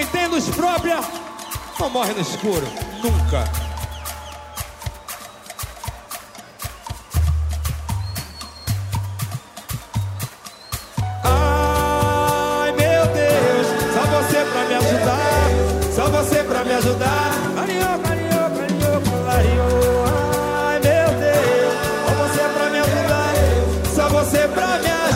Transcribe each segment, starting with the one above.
tem luz própria não morre no escuro, nunca. Ai, meu Deus, só você pra me ajudar, só você pra me ajudar. Carinho, carinho, carinho, carinho. Ai, meu Deus, só você pra me ajudar, só você pra me ajudar.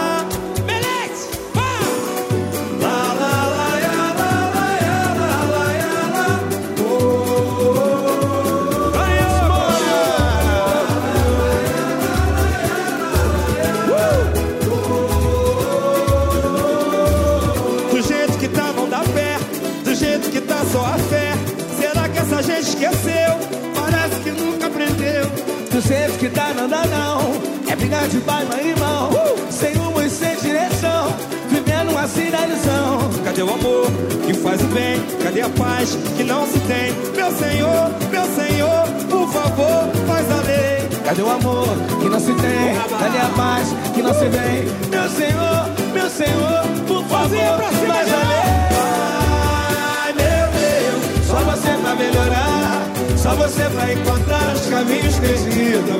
Só a fé, será que essa gente esqueceu? Parece que nunca aprendeu. Do jeito que tá, não dá não. É brigar de pai, mãe e irmão, sem rumo e sem direção, vivendo assim na ilusão. Cadê o amor que faz o bem? Cadê a paz que não se tem? Meu Senhor, por favor, faz a lei. Cadê o amor que não se tem? Cadê a paz que não se vem? Meu Senhor, por favor, faz a lei. Só você pra melhorar, só você pra encontrar os caminhos perdidos.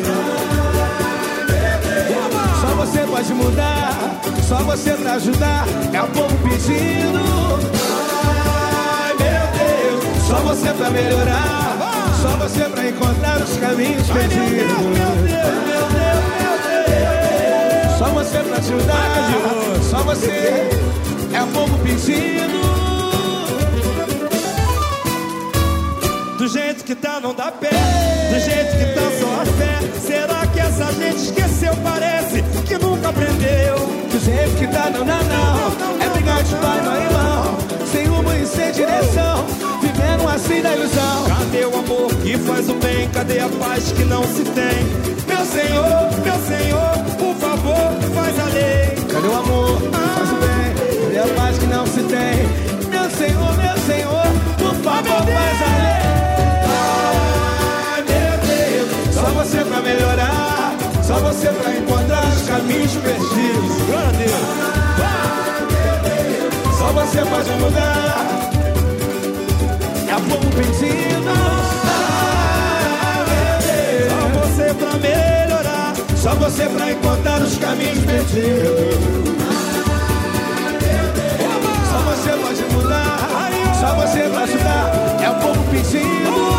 Só você pode mudar, só você pra ajudar, é o povo pedindo. Ai, meu Deus, só você pra melhorar, só você pra encontrar os caminhos perdidos. Meu Deus, só você pra ajudar, só você, é o povo pedindo. Do jeito que tá não dá pé, do jeito que tá só a fé. Será que essa gente esqueceu? Parece que nunca aprendeu. Do jeito que tá não dá não, é brigar de pai, mãe e irmão, sem rumo e sem direção, vivendo assim na ilusão. Cadê o amor que faz o bem? Cadê a paz que não se tem? Meu Senhor, por favor, faz a lei. Cadê o amor que faz o bem? Cadê a paz que não se tem? Meu Senhor, por favor, faz a lei. Só você pra melhorar, só você pra encontrar os caminhos perdidos. Só você pode mudar, é o povo pedindo. Só você pra melhorar, só você pra encontrar os caminhos perdidos. Só você pode mudar, só você pra ajudar, é o povo pedindo.